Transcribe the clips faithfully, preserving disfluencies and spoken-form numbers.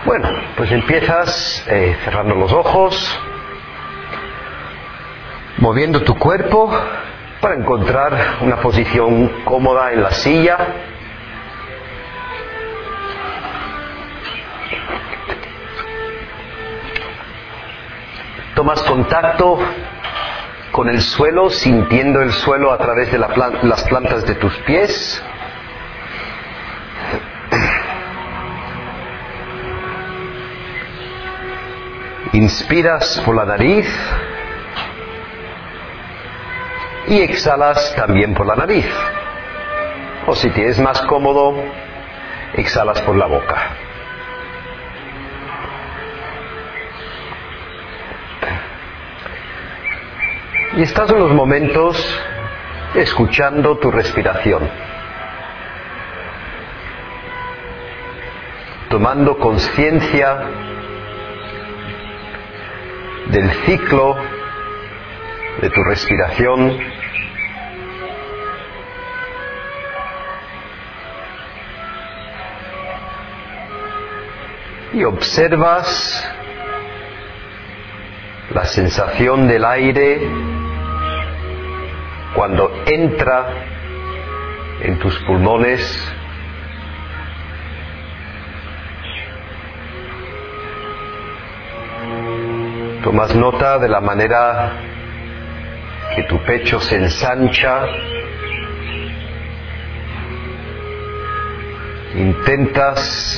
Bueno, pues empiezas eh, cerrando los ojos, moviendo tu cuerpo para encontrar una posición cómoda en la silla. Tomas contacto con el suelo, sintiendo el suelo a través de la plan- las plantas de tus pies. Inspiras por la nariz y exhalas también por la nariz. O si te es más cómodo, exhalas por la boca. Y estás unos momentos escuchando tu respiración, tomando conciencia del ciclo de tu respiración, y observas la sensación del aire cuando entra en tus pulmones, tomas nota de la manera que tu pecho se ensancha, intentas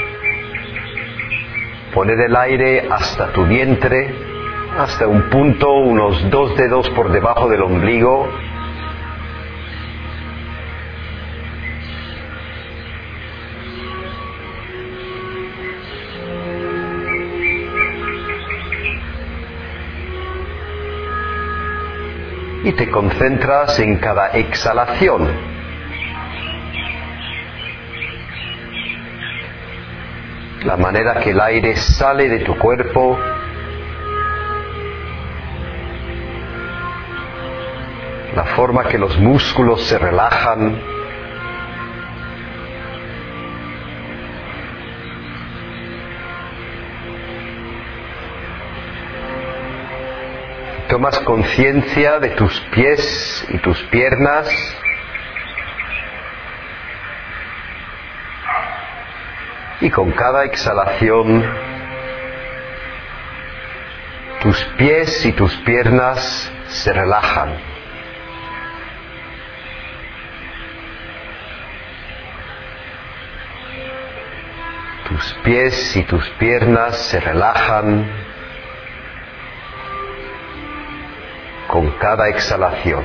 poner el aire hasta tu vientre, hasta un punto unos dos dedos por debajo del ombligo. Y te concentras en cada exhalación. La manera que el aire sale de tu cuerpo, la forma que los músculos se relajan, tomas conciencia de tus pies y tus piernas, y con cada exhalación tus pies y tus piernas se relajan. Tus pies y tus piernas se relajan con cada exhalación.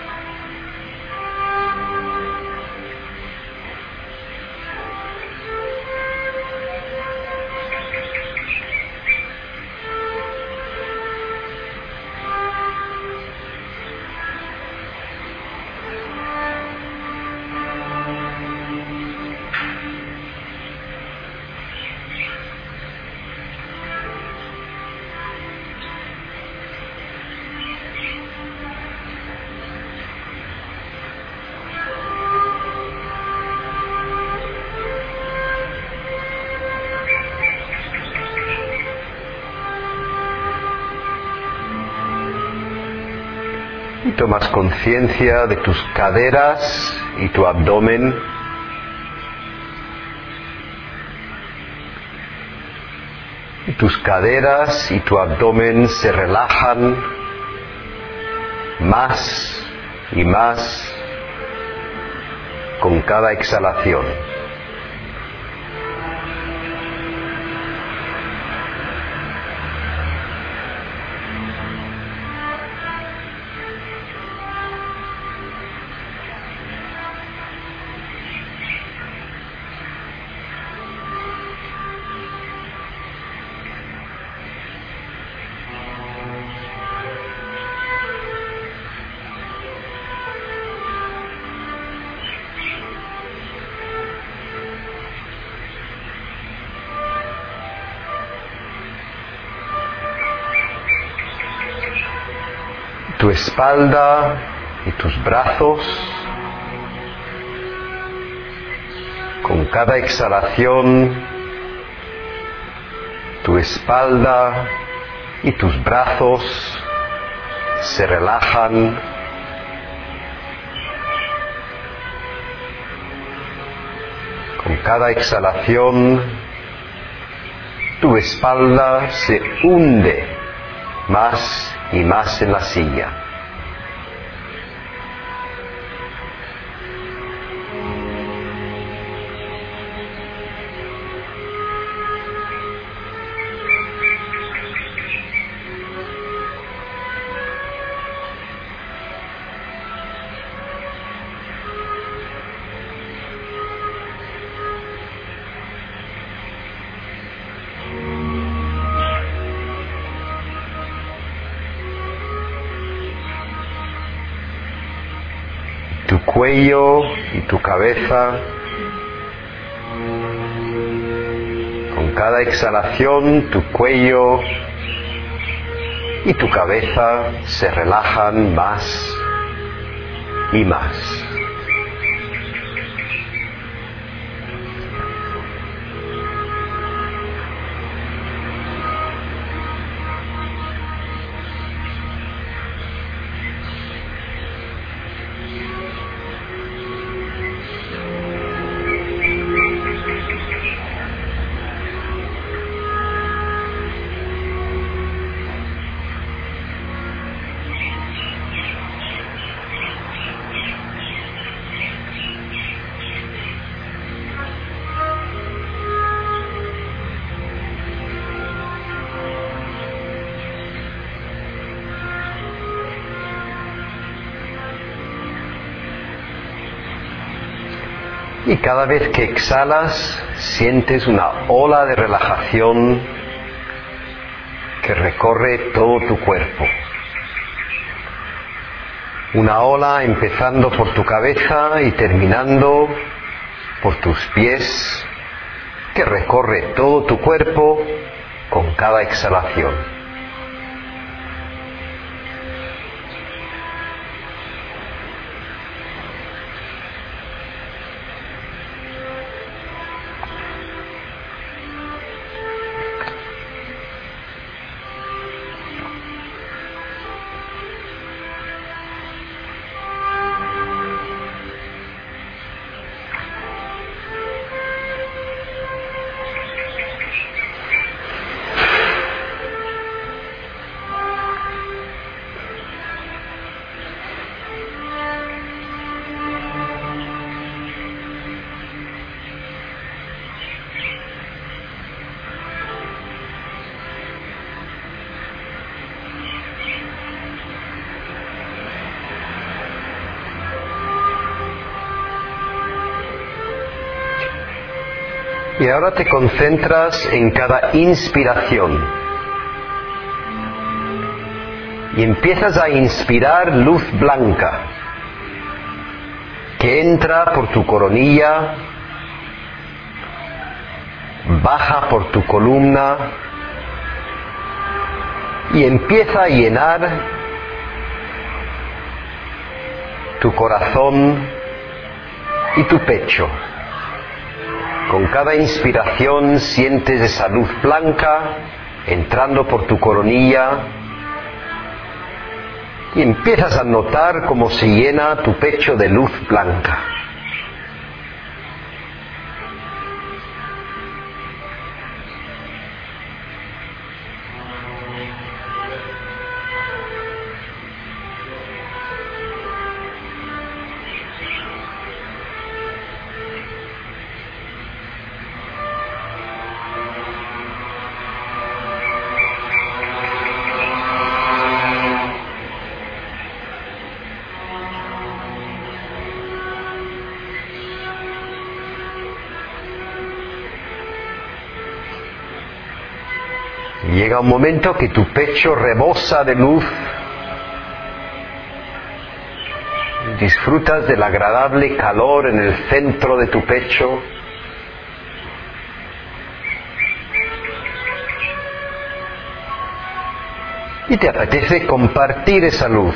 Y tomas conciencia de tus caderas y tu abdomen. Y tus caderas y tu abdomen se relajan más y más con cada exhalación. Tu espalda y tus brazos, con cada exhalación Tu espalda y tus brazos se relajan. Con cada exhalación, tu espalda se hunde más y más en la silla. Tu cuello y tu cabeza, con cada exhalación tu cuello y tu cabeza se relajan más y más. Y cada vez que exhalas, sientes una ola de relajación que recorre todo tu cuerpo. Una ola empezando por tu cabeza y terminando por tus pies, que recorre todo tu cuerpo con cada exhalación. Y ahora te concentras en cada inspiración. Y empiezas a inspirar luz blanca que entra por tu coronilla, baja por tu columna y empieza a llenar tu corazón y tu pecho. Con cada inspiración sientes esa luz blanca entrando por tu coronilla y empiezas a notar cómo se llena tu pecho de luz blanca. Llega un momento que tu pecho rebosa de luz. Disfrutas del agradable calor en el centro de tu pecho. Y te apetece compartir esa luz.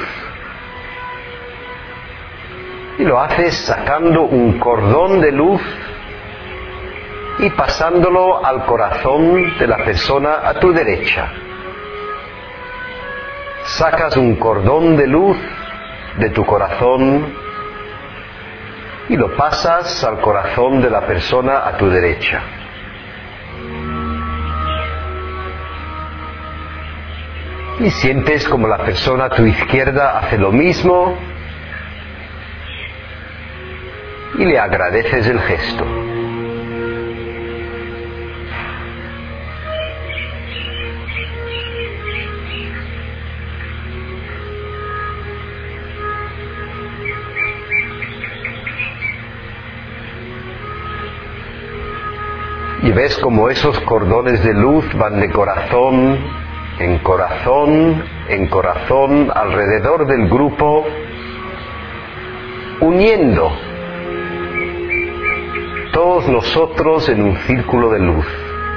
Y lo haces sacando un cordón de luz y pasándolo al corazón de la persona a tu derecha. Sacas un cordón de luz de tu corazón y lo pasas al corazón de la persona a tu derecha. Y sientes como la persona a tu izquierda hace lo mismo y le agradeces el gesto. Y ves como esos cordones de luz van de corazón en corazón, en corazón, alrededor del grupo, uniendo todos nosotros en un círculo de luz.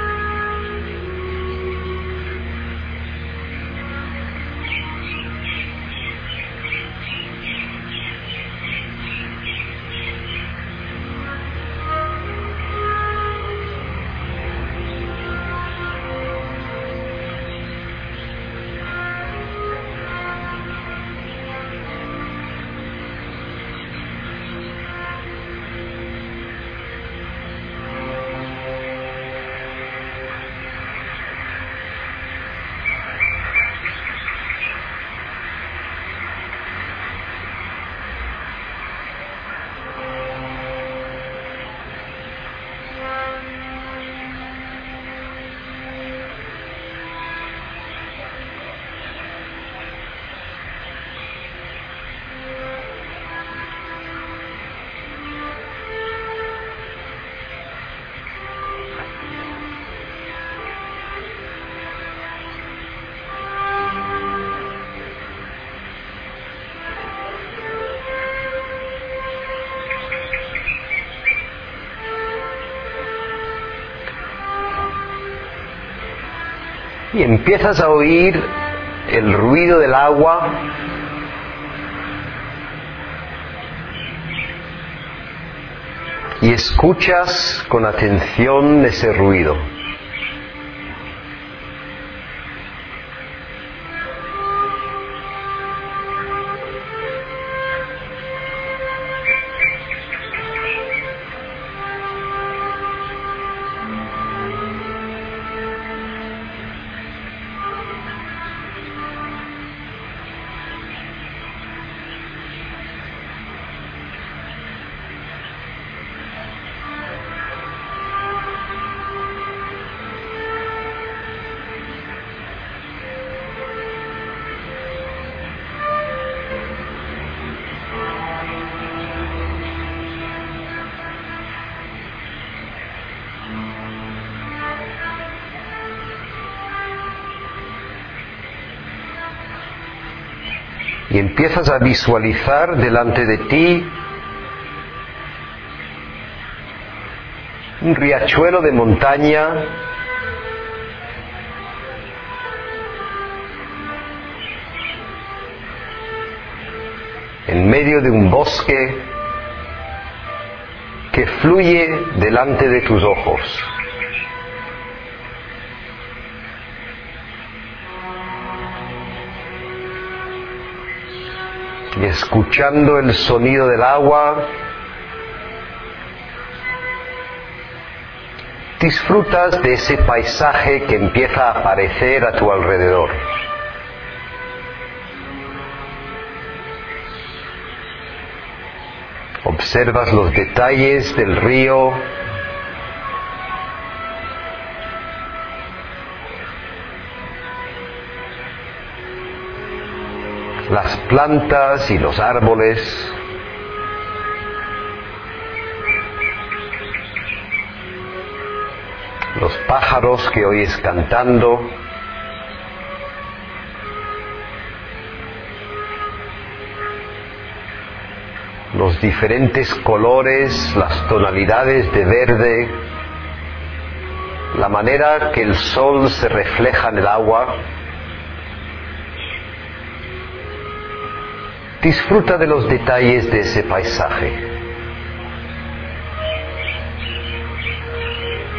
Y empiezas a oír el ruido del agua y escuchas con atención ese ruido. Y empiezas a visualizar delante de ti un riachuelo de montaña en medio de un bosque que fluye delante de tus ojos. Y escuchando el sonido del agua, disfrutas de ese paisaje que empieza a aparecer a tu alrededor. Observas los detalles del río, las plantas y los árboles, los pájaros que oyes cantando, los diferentes colores, las tonalidades de verde, la manera que el sol se refleja en el agua. Disfruta de los detalles de ese paisaje.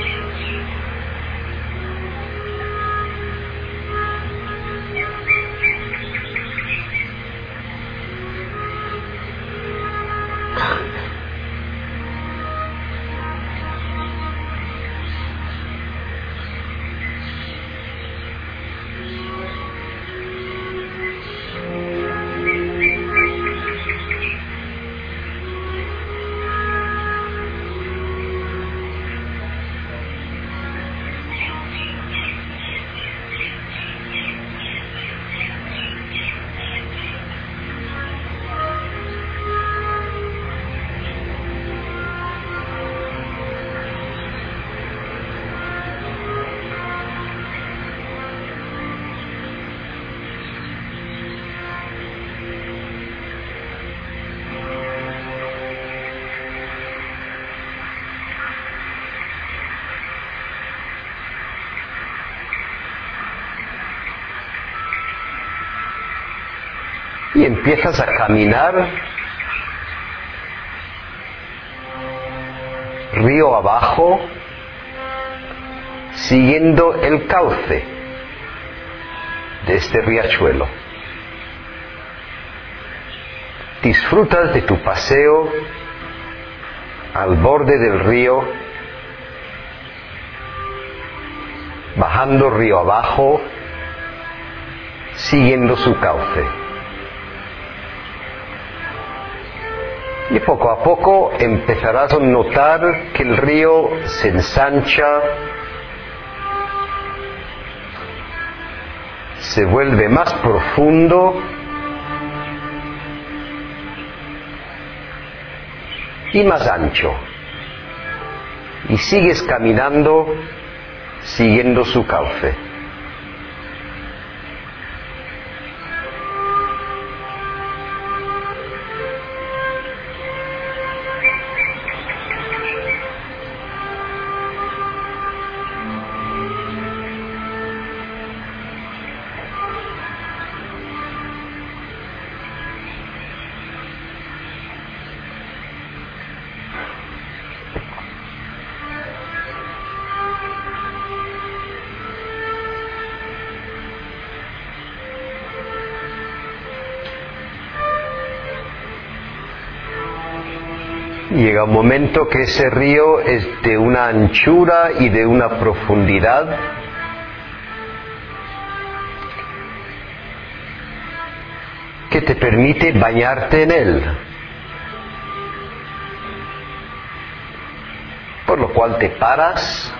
Y empiezas a caminar río abajo, siguiendo el cauce de este riachuelo. Disfrutas de tu paseo al borde del río, bajando río abajo, siguiendo su cauce. Y poco a poco empezarás a notar que el río se ensancha, se vuelve más profundo y más ancho. Y sigues caminando siguiendo su cauce. Llega un momento que ese río es de una anchura y de una profundidad que te permite bañarte en él, por lo cual te paras,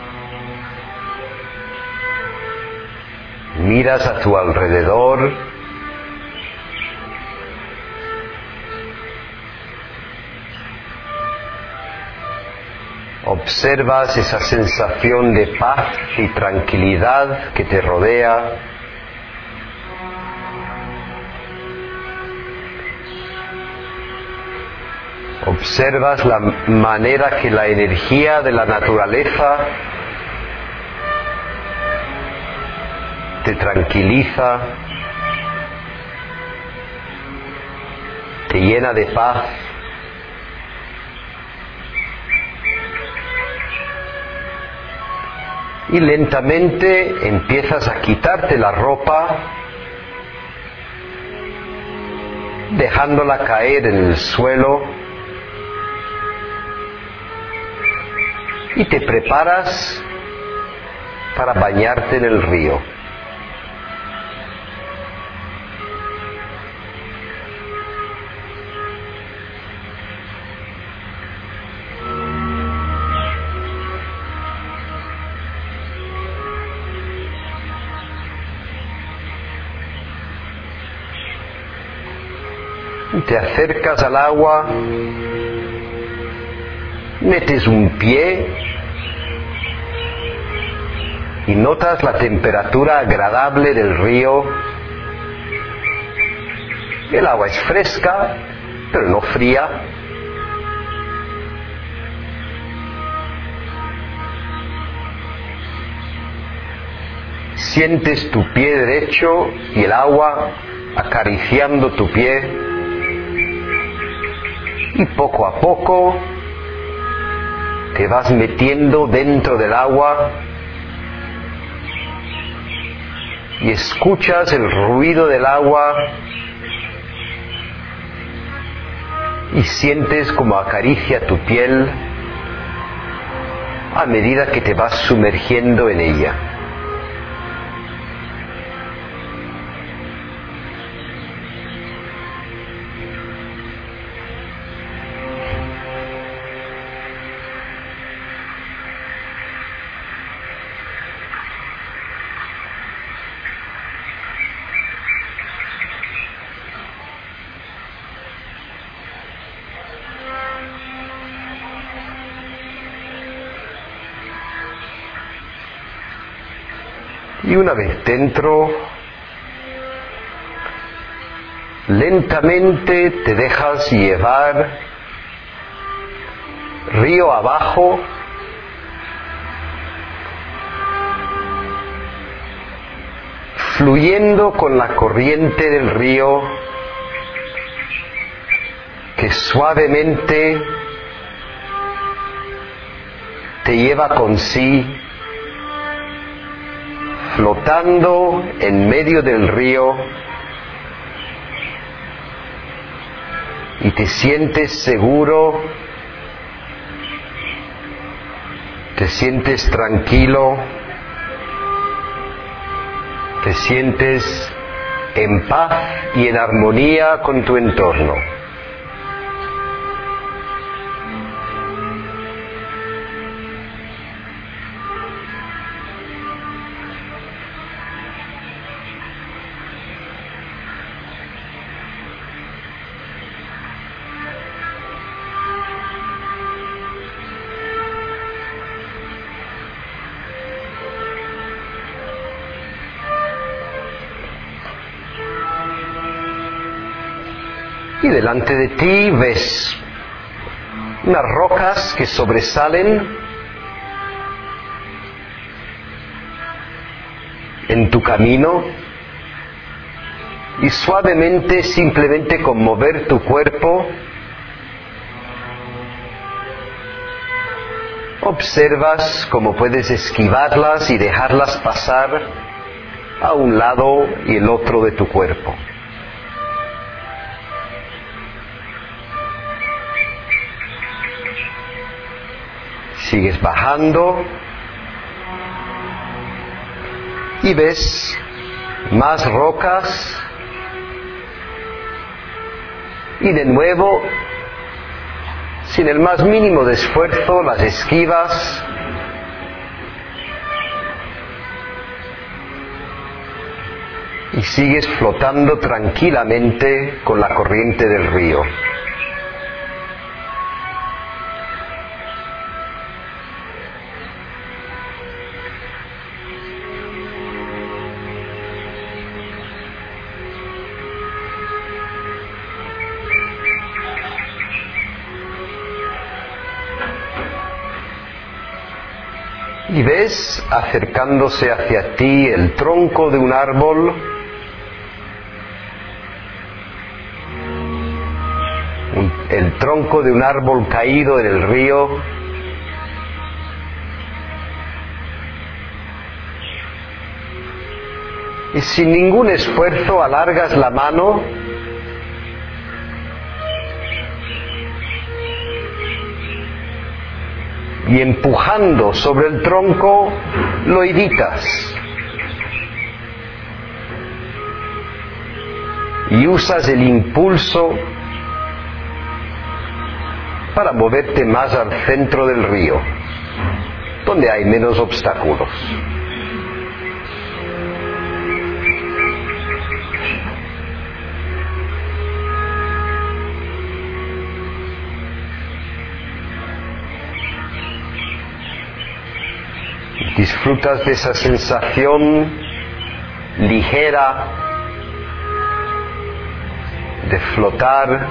miras a tu alrededor, observas esa sensación de paz y tranquilidad que te rodea. Observas la manera que la energía de la naturaleza te tranquiliza, te llena de paz. Y lentamente empiezas a quitarte la ropa, dejándola caer en el suelo, y te preparas para bañarte en el río. Te acercas al agua, metes un pie y notas la temperatura agradable del río. El agua es fresca, pero no fría. Sientes tu pie derecho y el agua acariciando tu pie. Y poco a poco te vas metiendo dentro del agua y escuchas el ruido del agua y sientes como acaricia tu piel a medida que te vas sumergiendo en ella. Y una vez dentro, lentamente te dejas llevar río abajo, fluyendo con la corriente del río que suavemente te lleva con sí, flotando en medio del río, y te sientes seguro, te sientes tranquilo, te sientes en paz y en armonía con tu entorno. Y delante de ti ves unas rocas que sobresalen en tu camino, y suavemente, simplemente con mover tu cuerpo, observas cómo puedes esquivarlas y dejarlas pasar a un lado y el otro de tu cuerpo. Sigues bajando y ves más rocas, y de nuevo, sin el más mínimo de esfuerzo, las esquivas, y sigues flotando tranquilamente con la corriente del río. Y ves acercándose hacia ti el tronco de un árbol, un, el tronco de un árbol caído en el río, y sin ningún esfuerzo alargas la mano y, empujando sobre el tronco, lo evitas. Y usas el impulso para moverte más al centro del río, donde hay menos obstáculos. Disfrutas de esa sensación ligera de flotar,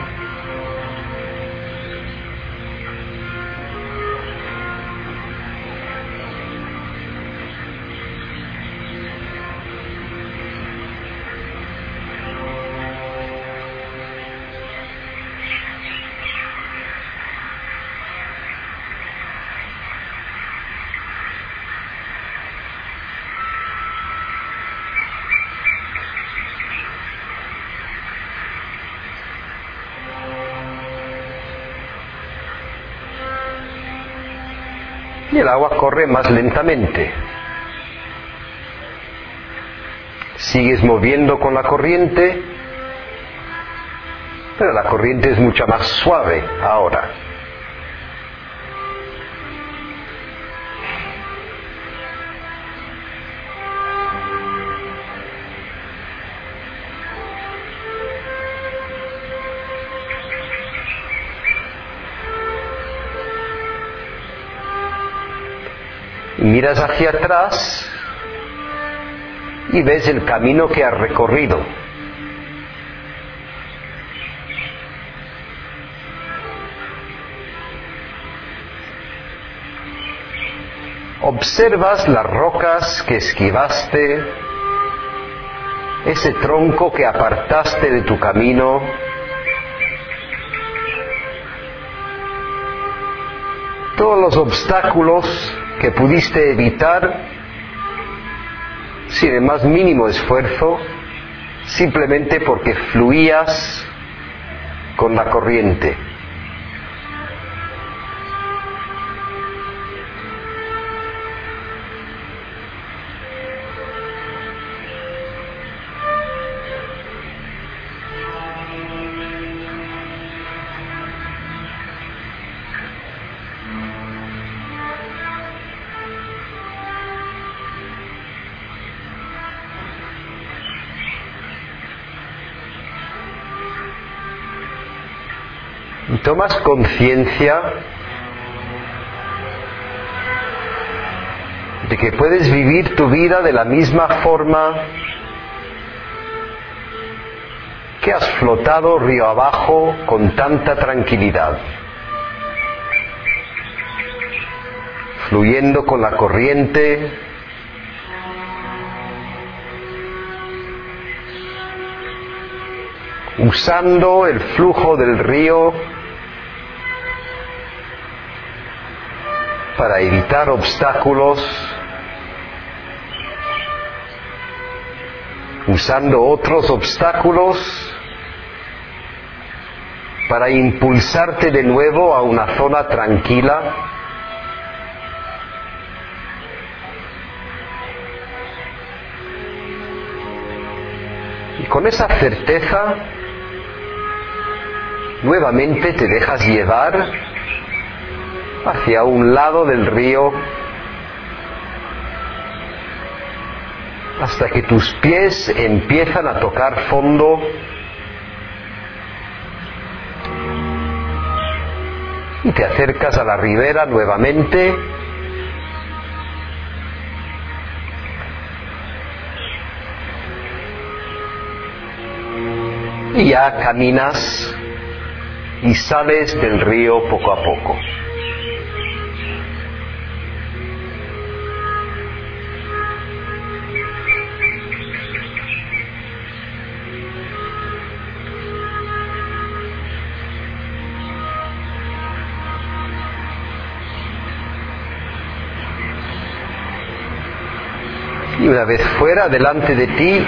y el agua corre más lentamente. Sigues moviendo con la corriente, pero la corriente es mucho más suave ahora. Y miras hacia atrás y ves el camino que has recorrido. Observas las rocas que esquivaste, ese tronco que apartaste de tu camino, todos los obstáculos que pudiste evitar sin el más mínimo esfuerzo, simplemente porque fluías con la corriente. Y tomas conciencia de que puedes vivir tu vida de la misma forma que has flotado río abajo con tanta tranquilidad, fluyendo con la corriente, usando el flujo del río para evitar obstáculos, usando otros obstáculos para impulsarte de nuevo a una zona tranquila. Y con esa certeza, nuevamente te dejas llevar hacia un lado del río hasta que tus pies empiezan a tocar fondo y te acercas a la ribera nuevamente y ya caminas y sales del río poco a poco. Y una vez fuera, delante de ti,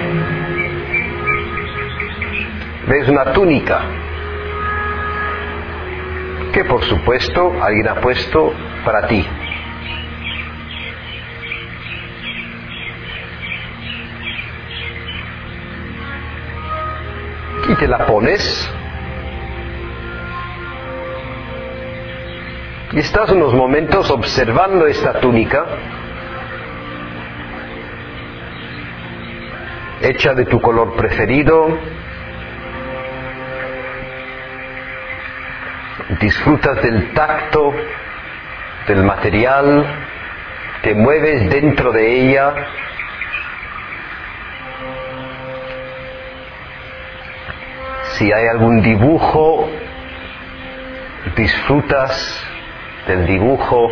ves una túnica que por supuesto alguien ha puesto para ti. Y te la pones y estás unos momentos observando esta túnica hecha de tu color preferido. Disfrutas del tacto, del material, te mueves dentro de ella. Si hay algún dibujo, disfrutas del dibujo.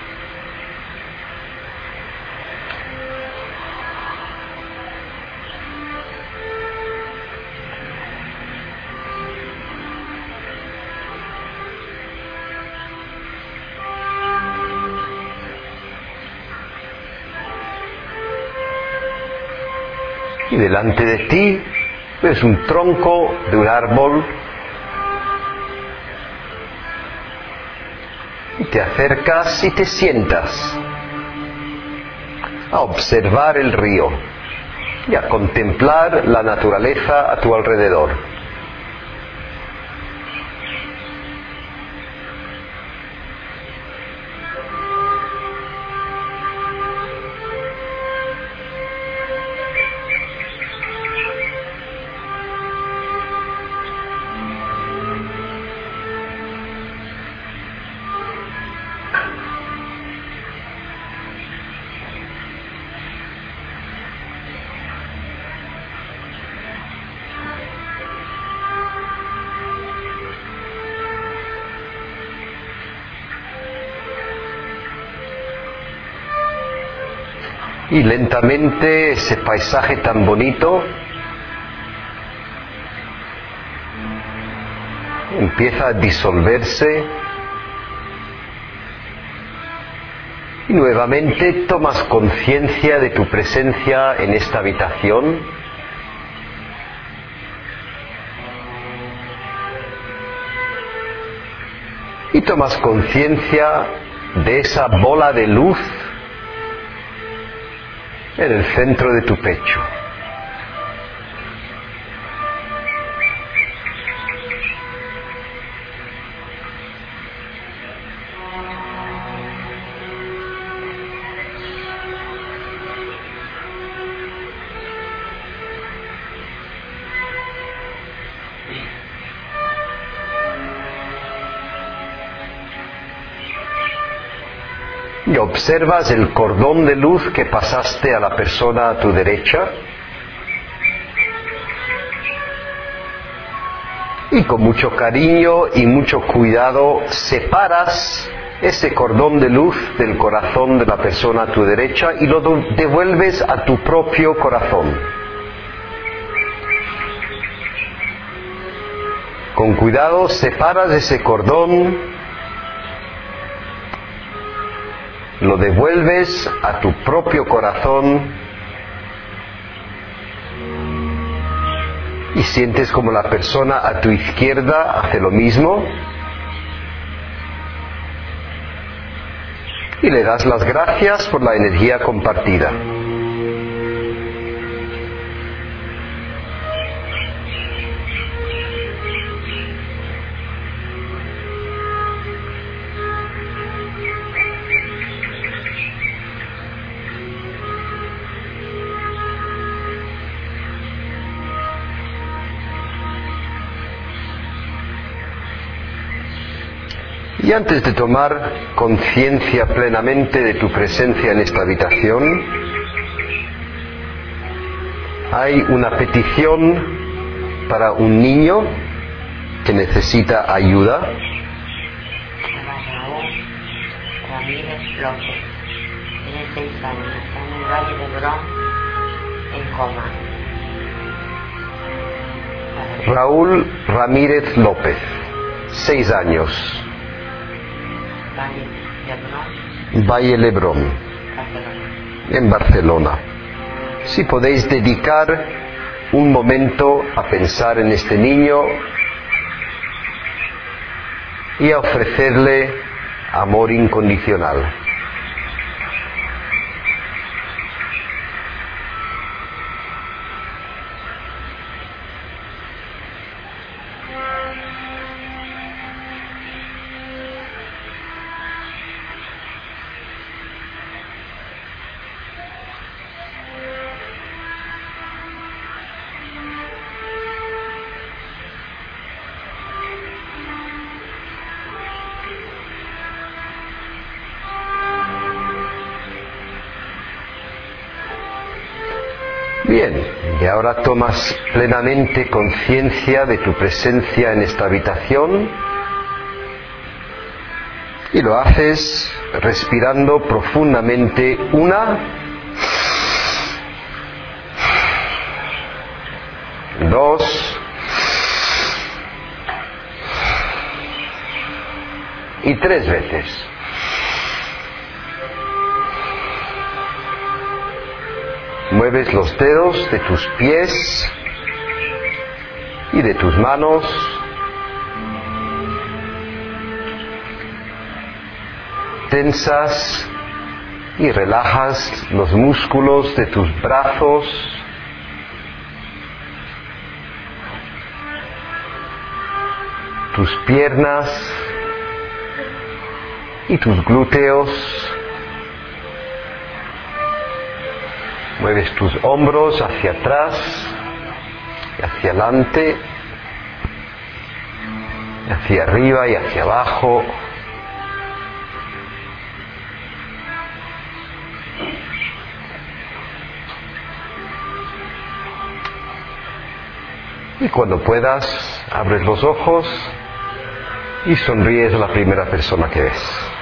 Y delante de ti ves un tronco de un árbol Y te acercas y te sientas a observar el río y a contemplar la naturaleza a tu alrededor. Y lentamente ese paisaje tan bonito empieza a disolverse y nuevamente tomas conciencia de tu presencia en esta habitación. Y tomas conciencia de esa bola de luz en el centro de tu pecho. Y observas el cordón de luz que pasaste a la persona a tu derecha. Y con mucho cariño y mucho cuidado separas ese cordón de luz del corazón de la persona a tu derecha y lo devuelves a tu propio corazón. Con cuidado separas ese cordón, lo devuelves a tu propio corazón y sientes como la persona a tu izquierda hace lo mismo y le das las gracias por la energía compartida. Y antes de tomar conciencia plenamente de tu presencia en esta habitación, hay una petición para un niño que necesita ayuda. Raúl Ramírez López, tiene seis años, está en el Valle de Lebrón, en coma. Raúl Ramírez López, seis años. Valle Lebrón, Valle Lebrón, Barcelona. en Barcelona. Si podéis dedicar un momento a pensar en este niño y a ofrecerle amor incondicional. Bien, y ahora tomas plenamente conciencia de tu presencia en esta habitación y lo haces respirando profundamente una, dos y tres veces. Mueves los dedos de tus pies y de tus manos tensas y relajas los músculos de tus brazos, tus piernas y tus glúteos. Mueves tus hombros hacia atrás y hacia adelante, hacia arriba y hacia abajo. Y cuando puedas, abres los ojos y sonríes a la primera persona que ves.